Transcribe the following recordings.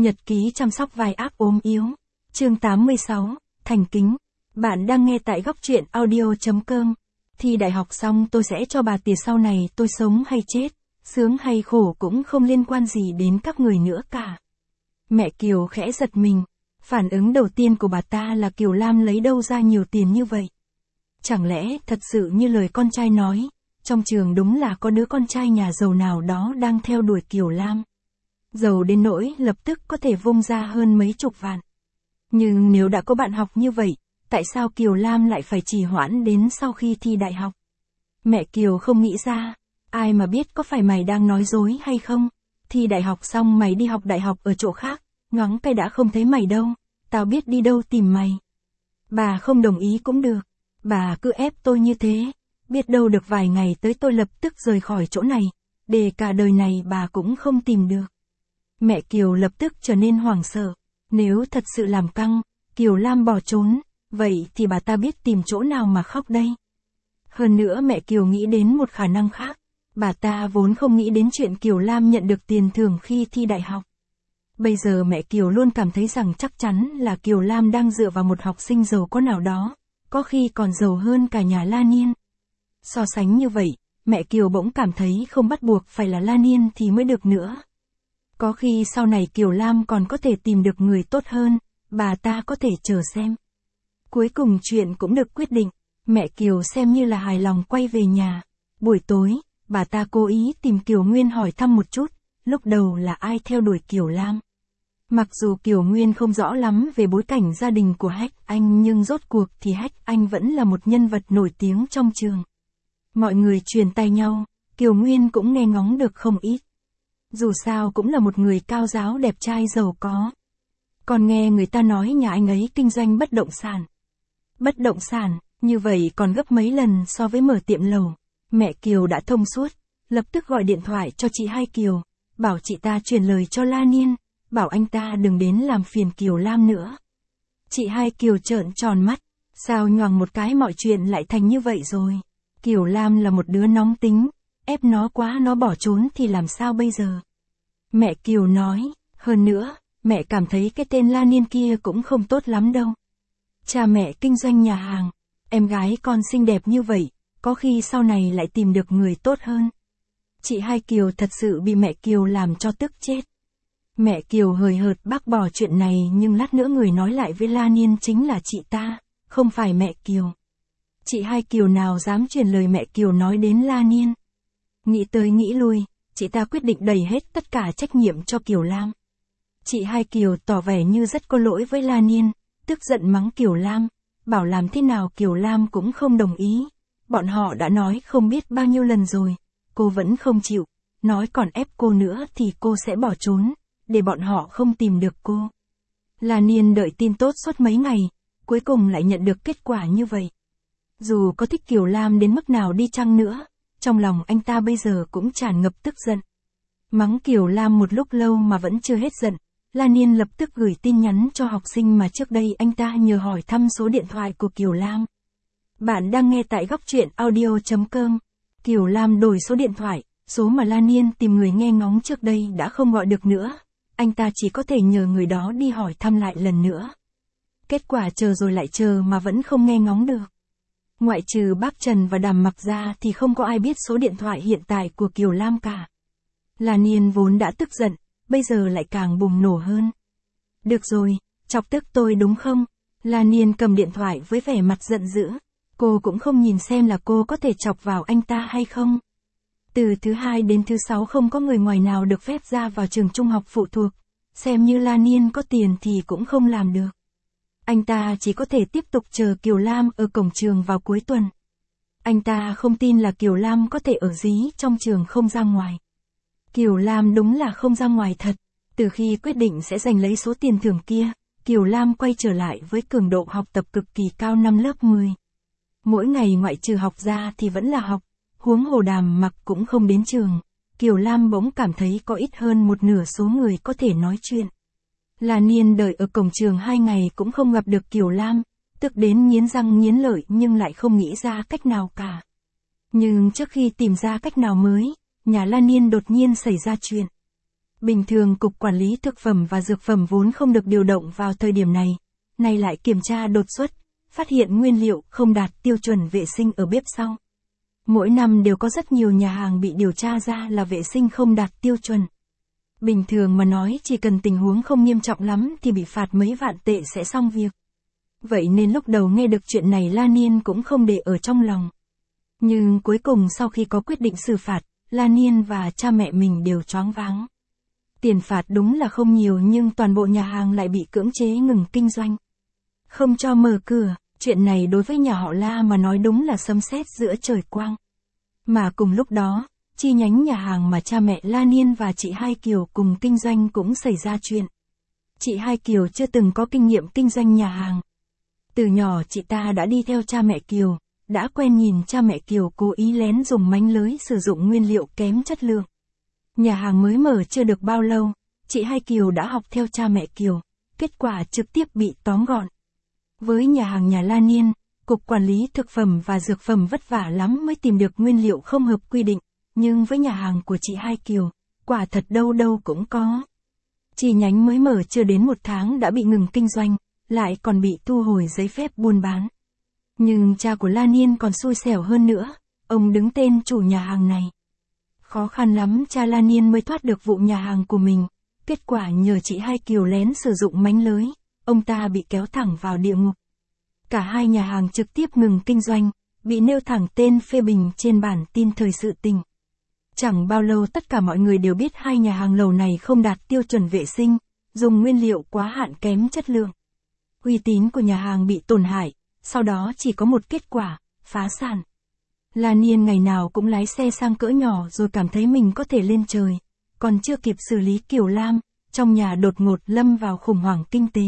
Nhật ký chăm sóc vai ác ốm yếu. Chương 86, thành kính. Bạn đang nghe tại góc truyện audio.com. Thi đại học xong tôi sẽ cho bà tìa, sau này tôi sống hay chết, sướng hay khổ cũng không liên quan gì đến các người nữa cả. Mẹ Kiều khẽ giật mình. Phản ứng đầu tiên của bà ta là Kiều Lam lấy đâu ra nhiều tiền như vậy? Chẳng lẽ thật sự như lời con trai nói, trong trường đúng là có đứa con trai nhà giàu nào đó đang theo đuổi Kiều Lam. Giàu đến nỗi lập tức có thể vung ra hơn mấy chục vạn. Nhưng nếu đã có bạn học như vậy, tại sao Kiều Lam lại phải trì hoãn đến sau khi thi đại học? Mẹ Kiều không nghĩ ra, ai mà biết có phải mày đang nói dối hay không? Thi đại học xong mày đi học đại học ở chỗ khác, ngóng cái đã không thấy mày đâu, tao biết đi đâu tìm mày. Bà không đồng ý cũng được, bà cứ ép tôi như thế, biết đâu được vài ngày tới tôi lập tức rời khỏi chỗ này, để cả đời này bà cũng không tìm được. Mẹ Kiều lập tức trở nên hoảng sợ, nếu thật sự làm căng, Kiều Lam bỏ trốn, vậy thì bà ta biết tìm chỗ nào mà khóc đây. Hơn nữa mẹ Kiều nghĩ đến một khả năng khác, bà ta vốn không nghĩ đến chuyện Kiều Lam nhận được tiền thưởng khi thi đại học. Bây giờ mẹ Kiều luôn cảm thấy rằng chắc chắn là Kiều Lam đang dựa vào một học sinh giàu có nào đó, có khi còn giàu hơn cả nhà La Niên. So sánh như vậy, mẹ Kiều bỗng cảm thấy không bắt buộc phải là La Niên thì mới được nữa. Có khi sau này Kiều Lam còn có thể tìm được người tốt hơn, bà ta có thể chờ xem. Cuối cùng chuyện cũng được quyết định, mẹ Kiều xem như là hài lòng quay về nhà. Buổi tối, bà ta cố ý tìm Kiều Nguyên hỏi thăm một chút, lúc đầu là ai theo đuổi Kiều Lam. Mặc dù Kiều Nguyên không rõ lắm về bối cảnh gia đình của Hách Anh, nhưng rốt cuộc thì Hách Anh vẫn là một nhân vật nổi tiếng trong trường. Mọi người truyền tai nhau, Kiều Nguyên cũng nghe ngóng được không ít. Dù sao cũng là một người cao giáo đẹp trai giàu có. Còn nghe người ta nói nhà anh ấy kinh doanh bất động sản. Bất động sản, như vậy còn gấp mấy lần so với mở tiệm lẩu. Mẹ Kiều đã thông suốt, lập tức gọi điện thoại cho chị Hai Kiều, bảo chị ta truyền lời cho La Niên, bảo anh ta đừng đến làm phiền Kiều Lam nữa. Chị Hai Kiều trợn tròn mắt, sao nhoằng một cái mọi chuyện lại thành như vậy rồi. Kiều Lam là một đứa nóng tính, ép nó quá nó bỏ trốn thì làm sao bây giờ? Mẹ Kiều nói, hơn nữa, mẹ cảm thấy cái tên La Niên kia cũng không tốt lắm đâu. Cha mẹ kinh doanh nhà hàng, em gái con xinh đẹp như vậy, có khi sau này lại tìm được người tốt hơn. Chị Hai Kiều thật sự bị mẹ Kiều làm cho tức chết. Mẹ Kiều hời hợt bác bỏ chuyện này, nhưng lát nữa người nói lại với La Niên chính là chị ta, không phải mẹ Kiều. Chị Hai Kiều nào dám truyền lời mẹ Kiều nói đến La Niên. Nghĩ tới nghĩ lui, chị ta quyết định đẩy hết tất cả trách nhiệm cho Kiều Lam. Chị Hai Kiều tỏ vẻ như rất có lỗi với La Niên, tức giận mắng Kiều Lam, bảo làm thế nào Kiều Lam cũng không đồng ý. Bọn họ đã nói không biết bao nhiêu lần rồi, cô vẫn không chịu, nói còn ép cô nữa thì cô sẽ bỏ trốn, để bọn họ không tìm được cô. La Niên đợi tin tốt suốt mấy ngày, cuối cùng lại nhận được kết quả như vậy. Dù có thích Kiều Lam đến mức nào đi chăng nữa, trong lòng anh ta bây giờ cũng tràn ngập tức giận. Mắng Kiều Lam một lúc lâu mà vẫn chưa hết giận, La Niên lập tức gửi tin nhắn cho học sinh mà trước đây anh ta nhờ hỏi thăm số điện thoại của Kiều Lam. Bạn đang nghe tại góc truyện audio.com. Kiều Lam đổi số điện thoại, số mà La Niên tìm người nghe ngóng trước đây đã không gọi được nữa. Anh ta chỉ có thể nhờ người đó đi hỏi thăm lại lần nữa. Kết quả chờ rồi lại chờ mà vẫn không nghe ngóng được. Ngoại trừ bác Trần và Đàm Mặc ra thì không có ai biết số điện thoại hiện tại của Kiều Lam cả. La Niên vốn đã tức giận, bây giờ lại càng bùng nổ hơn. Được rồi, chọc tức tôi đúng không? La Niên cầm điện thoại với vẻ mặt giận dữ. Cô cũng không nhìn xem là cô có thể chọc vào anh ta hay không. Từ thứ 2 đến thứ 6 không có người ngoài nào được phép ra vào trường trung học phụ thuộc. Xem như La Niên có tiền thì cũng không làm được. Anh ta chỉ có thể tiếp tục chờ Kiều Lam ở cổng trường vào cuối tuần. Anh ta không tin là Kiều Lam có thể ở dí trong trường không ra ngoài. Kiều Lam đúng là không ra ngoài thật. Từ khi quyết định sẽ giành lấy số tiền thưởng kia, Kiều Lam quay trở lại với cường độ học tập cực kỳ cao năm lớp 10. Mỗi ngày ngoại trừ học ra thì vẫn là học, huống hồ Đàm Mặc cũng không đến trường. Kiều Lam bỗng cảm thấy có ít hơn một nửa số người có thể nói chuyện. La Niên đợi ở cổng trường 2 ngày cũng không gặp được Kiều Lam, tức đến nghiến răng nghiến lợi nhưng lại không nghĩ ra cách nào cả. Nhưng trước khi tìm ra cách nào mới, nhà La Niên đột nhiên xảy ra chuyện. Bình thường Cục Quản lý Thực phẩm và Dược phẩm vốn không được điều động vào thời điểm này, nay lại kiểm tra đột xuất, phát hiện nguyên liệu không đạt tiêu chuẩn vệ sinh ở bếp sau. Mỗi năm đều có rất nhiều nhà hàng bị điều tra ra là vệ sinh không đạt tiêu chuẩn. Bình thường mà nói chỉ cần tình huống không nghiêm trọng lắm thì bị phạt mấy vạn tệ sẽ xong việc. Vậy nên lúc đầu nghe được chuyện này La Niên cũng không để ở trong lòng. Nhưng cuối cùng sau khi có quyết định xử phạt, La Niên và cha mẹ mình đều choáng váng. Tiền phạt đúng là không nhiều nhưng toàn bộ nhà hàng lại bị cưỡng chế ngừng kinh doanh. Không cho mở cửa, chuyện này đối với nhà họ La mà nói đúng là sấm sét giữa trời quang. Mà cùng lúc đó, chi nhánh nhà hàng mà cha mẹ La Niên và chị Hai Kiều cùng kinh doanh cũng xảy ra chuyện. Chị Hai Kiều chưa từng có kinh nghiệm kinh doanh nhà hàng. Từ nhỏ chị ta đã đi theo cha mẹ Kiều, đã quen nhìn cha mẹ Kiều cố ý lén dùng mánh lới sử dụng nguyên liệu kém chất lượng. Nhà hàng mới mở chưa được bao lâu, chị Hai Kiều đã học theo cha mẹ Kiều, kết quả trực tiếp bị tóm gọn. Với nhà hàng nhà La Niên, Cục Quản lý Thực phẩm và Dược phẩm vất vả lắm mới tìm được nguyên liệu không hợp quy định, nhưng với nhà hàng của chị Hai Kiều, quả thật đâu đâu cũng có. Chi nhánh mới mở chưa đến 1 tháng đã bị ngừng kinh doanh, lại còn bị thu hồi giấy phép buôn bán. Nhưng cha của La Niên còn xui xẻo hơn nữa, ông đứng tên chủ nhà hàng này. Khó khăn lắm cha La Niên mới thoát được vụ nhà hàng của mình, kết quả nhờ chị Hai Kiều lén sử dụng mánh lới, ông ta bị kéo thẳng vào địa ngục. Cả hai nhà hàng trực tiếp ngừng kinh doanh, bị nêu thẳng tên phê bình trên bản tin thời sự tình. Chẳng bao lâu tất cả mọi người đều biết hai nhà hàng lầu này không đạt tiêu chuẩn vệ sinh, dùng nguyên liệu quá hạn kém chất lượng. Uy tín của nhà hàng bị tổn hại, sau đó chỉ có một kết quả, phá sản. La Niên ngày nào cũng lái xe sang cỡ nhỏ rồi cảm thấy mình có thể lên trời, còn chưa kịp xử lý Kiều Lam, trong nhà đột ngột lâm vào khủng hoảng kinh tế.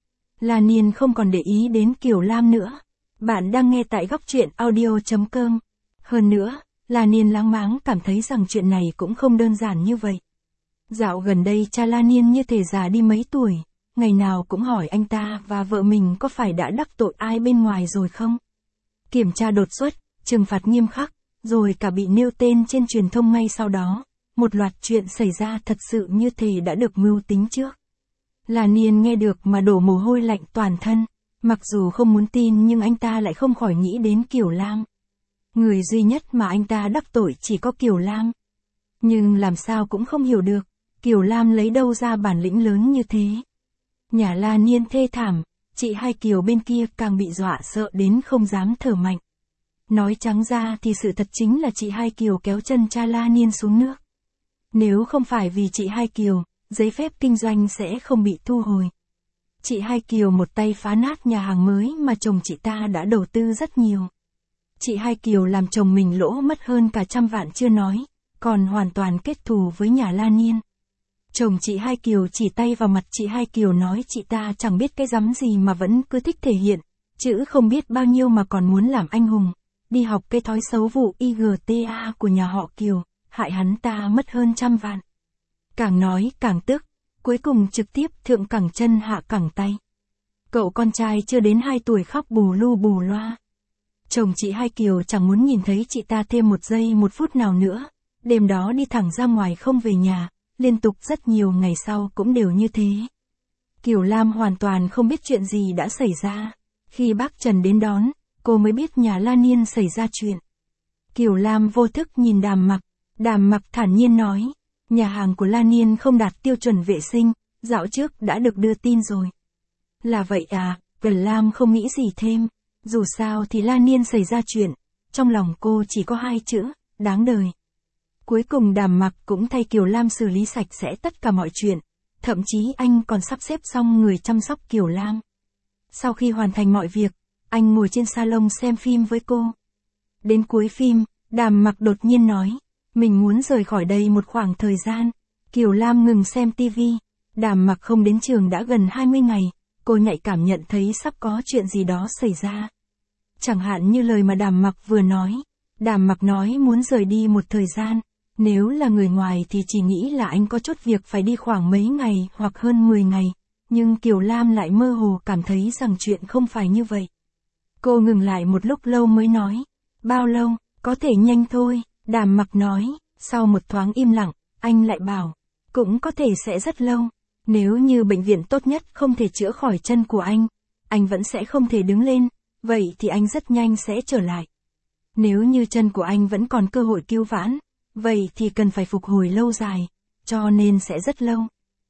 La Niên không còn để ý đến Kiều Lam nữa. Bạn đang nghe tại góc truyện audio.com. Hơn nữa, La Niên láng máng cảm thấy rằng chuyện này cũng không đơn giản như vậy. Dạo gần đây cha La Niên như thể già đi mấy tuổi, ngày nào cũng hỏi anh ta và vợ mình có phải đã đắc tội ai bên ngoài rồi không? Kiểm tra đột xuất, trừng phạt nghiêm khắc, rồi cả bị nêu tên trên truyền thông ngay sau đó. Một loạt chuyện xảy ra thật sự như thể đã được mưu tính trước. La Niên nghe được mà đổ mồ hôi lạnh toàn thân, mặc dù không muốn tin nhưng anh ta lại không khỏi nghĩ đến Kiều Lam. Người duy nhất mà anh ta đắc tội chỉ có Kiều Lam. Nhưng làm sao cũng không hiểu được, Kiều Lam lấy đâu ra bản lĩnh lớn như thế. Nhà La Niên thê thảm, chị Hai Kiều bên kia càng bị dọa sợ đến không dám thở mạnh. Nói trắng ra thì sự thật chính là chị Hai Kiều kéo chân cha La Niên xuống nước. Nếu không phải vì chị Hai Kiều, giấy phép kinh doanh sẽ không bị thu hồi. Chị Hai Kiều một tay phá nát nhà hàng mới mà chồng chị ta đã đầu tư rất nhiều. Chị Hai Kiều làm chồng mình lỗ mất hơn cả 100 vạn chưa nói, còn hoàn toàn kết thù với nhà La Niên. Chồng chị Hai Kiều chỉ tay vào mặt chị Hai Kiều nói chị ta chẳng biết cái rắm gì mà vẫn cứ thích thể hiện, chữ không biết bao nhiêu mà còn muốn làm anh hùng, đi học cái thói xấu vụ IGTA của nhà họ Kiều, hại hắn ta mất hơn 100 vạn. Càng nói càng tức, cuối cùng trực tiếp thượng cẳng chân hạ cẳng tay. Cậu con trai chưa đến 2 tuổi khóc bù lu bù loa. Chồng chị Hai Kiều chẳng muốn nhìn thấy chị ta thêm 1 giây 1 phút nào nữa, đêm đó đi thẳng ra ngoài không về nhà, liên tục rất nhiều ngày sau cũng đều như thế. Kiều Lam hoàn toàn không biết chuyện gì đã xảy ra. Khi bác Trần đến đón, cô mới biết nhà La Niên xảy ra chuyện. Kiều Lam vô thức nhìn Đàm Mặc thản nhiên nói, nhà hàng của La Niên không đạt tiêu chuẩn vệ sinh, dạo trước đã được đưa tin rồi. Là vậy à, Kiều Lam không nghĩ gì thêm, dù sao thì La Niên xảy ra chuyện, trong lòng cô chỉ có 2 chữ, đáng đời. Cuối cùng Đàm Mặc cũng thay Kiều Lam xử lý sạch sẽ tất cả mọi chuyện, thậm chí anh còn sắp xếp xong người chăm sóc Kiều Lam. Sau khi hoàn thành mọi việc, anh ngồi trên salon xem phim với cô. Đến cuối phim, Đàm Mặc đột nhiên nói, mình muốn rời khỏi đây một khoảng thời gian. Kiều Lam ngừng xem tivi. Đàm Mặc không đến trường đã gần 20 ngày, cô nhạy cảm nhận thấy sắp có chuyện gì đó xảy ra. Chẳng hạn như lời mà Đàm Mặc vừa nói. Đàm Mặc nói muốn rời đi một thời gian. Nếu là người ngoài thì chỉ nghĩ là anh có chút việc phải đi khoảng mấy ngày hoặc hơn 10 ngày. Nhưng Kiều Lam lại mơ hồ cảm thấy rằng chuyện không phải như vậy. Cô ngừng lại một lúc lâu mới nói. Bao lâu, có thể nhanh thôi, Đàm Mặc nói. Sau một thoáng im lặng, anh lại bảo. cũng có thể sẽ rất lâu. Nếu như bệnh viện tốt nhất không thể chữa khỏi chân của anh vẫn sẽ không thể đứng lên, vậy thì anh rất nhanh sẽ trở lại. Nếu như chân của anh vẫn còn cơ hội cứu vãn, vậy thì cần phải phục hồi lâu dài, cho nên sẽ rất lâu.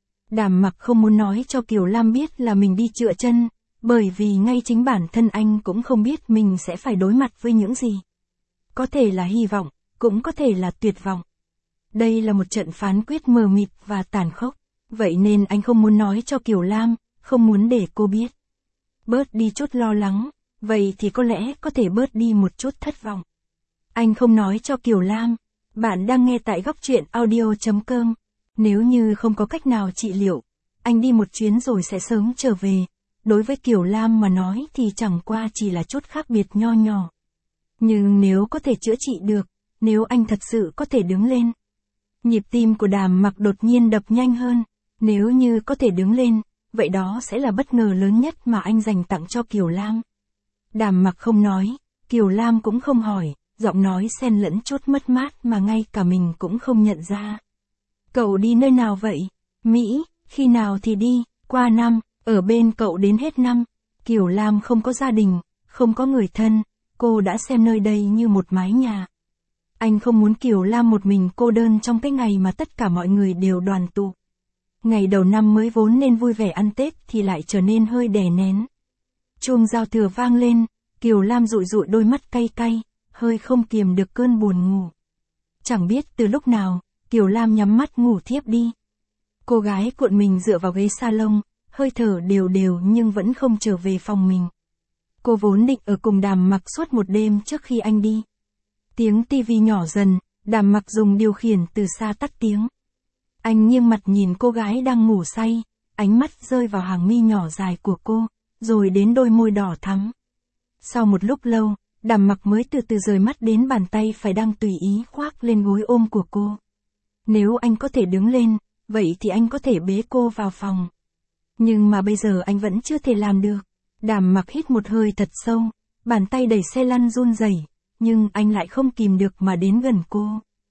Đàm Mặc không muốn nói cho Kiều Lam biết là mình đi chữa chân, bởi vì ngay chính bản thân anh cũng không biết mình sẽ phải đối mặt với những gì. Có thể là hy vọng, cũng có thể là tuyệt vọng. Đây là một trận phán quyết mờ mịt và tàn khốc, vậy nên anh không muốn nói cho Kiều Lam, không muốn để cô biết. Bớt đi chút lo lắng, vậy thì có lẽ có thể bớt đi một chút thất vọng. Anh không nói cho Kiều Lam. Bạn đang nghe tại góc truyện audio.com. Nếu như không có cách nào trị liệu, anh đi một chuyến rồi sẽ sớm trở về. Đối với Kiều Lam mà nói thì chẳng qua chỉ là chút khác biệt nho nhỏ. Nhưng nếu có thể chữa trị được, nếu anh thật sự có thể đứng lên. Nhịp tim của Đàm Mặc đột nhiên đập nhanh hơn. Nếu như có thể đứng lên, vậy đó sẽ là bất ngờ lớn nhất mà anh dành tặng cho Kiều Lam. Đàm Mặc không nói, Kiều Lam cũng không hỏi, giọng nói xen lẫn chút mất mát mà ngay cả mình cũng không nhận ra. Cậu đi nơi nào vậy? Mỹ, khi nào thì đi? Qua năm, ở bên cậu đến hết năm. Kiều Lam không có gia đình, không có người thân, cô đã xem nơi đây như một mái nhà. Anh không muốn Kiều Lam một mình cô đơn trong cái ngày mà tất cả mọi người đều đoàn tụ. Ngày đầu năm mới vốn nên vui vẻ ăn Tết thì lại trở nên hơi đè nén. Chuông giao thừa vang lên, Kiều Lam dụi dụi đôi mắt cay cay, hơi không kiềm được cơn buồn ngủ. Chẳng biết từ lúc nào, Kiều Lam nhắm mắt ngủ thiếp đi. Cô gái cuộn mình dựa vào ghế salon, hơi thở đều đều nhưng vẫn không trở về phòng mình. Cô vốn định ở cùng Đàm Mặc suốt một đêm trước khi anh đi. Tiếng tivi nhỏ dần, Đàm Mặc dùng điều khiển từ xa tắt tiếng. Anh nghiêng mặt nhìn cô gái đang ngủ say, ánh mắt rơi vào hàng mi nhỏ dài của cô, rồi đến đôi môi đỏ thắm. Sau một lúc lâu, Đàm Mặc mới từ từ rời mắt đến bàn tay phải đang tùy ý khoác lên gối ôm của cô. Nếu anh có thể đứng lên, vậy thì anh có thể bế cô vào phòng. Nhưng mà bây giờ anh vẫn chưa thể làm được. Đàm Mặc hít một hơi thật sâu, bàn tay đẩy xe lăn run rẩy, nhưng anh lại không kìm được mà đến gần cô.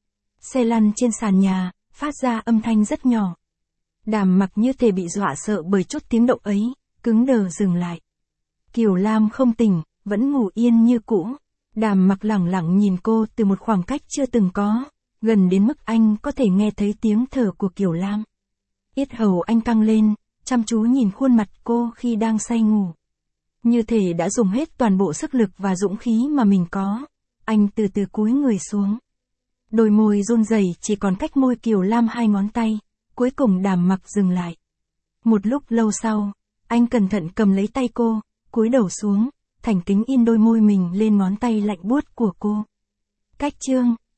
Xe lăn trên sàn nhà, phát ra âm thanh rất nhỏ. Đàm Mặc như thể bị dọa sợ bởi chút tiếng động ấy, cứng đờ dừng lại. Kiều Lam không tỉnh, vẫn ngủ yên như cũ. Đàm Mặc lẳng lặng nhìn cô từ một khoảng cách chưa từng có, gần đến mức anh có thể nghe thấy tiếng thở của Kiều Lam. Yết hầu anh căng lên, chăm chú nhìn khuôn mặt cô khi đang say ngủ. Như thể đã dùng hết toàn bộ sức lực và dũng khí mà mình có, anh từ từ cúi người xuống. Đôi môi run rẩy chỉ còn cách môi Kiều Lam 2 ngón tay, cuối cùng Đàm Mặc dừng lại. Một lúc lâu sau, anh cẩn thận cầm lấy tay cô, cúi đầu xuống, thành kính in đôi môi mình lên ngón tay lạnh buốt của cô. Cách chương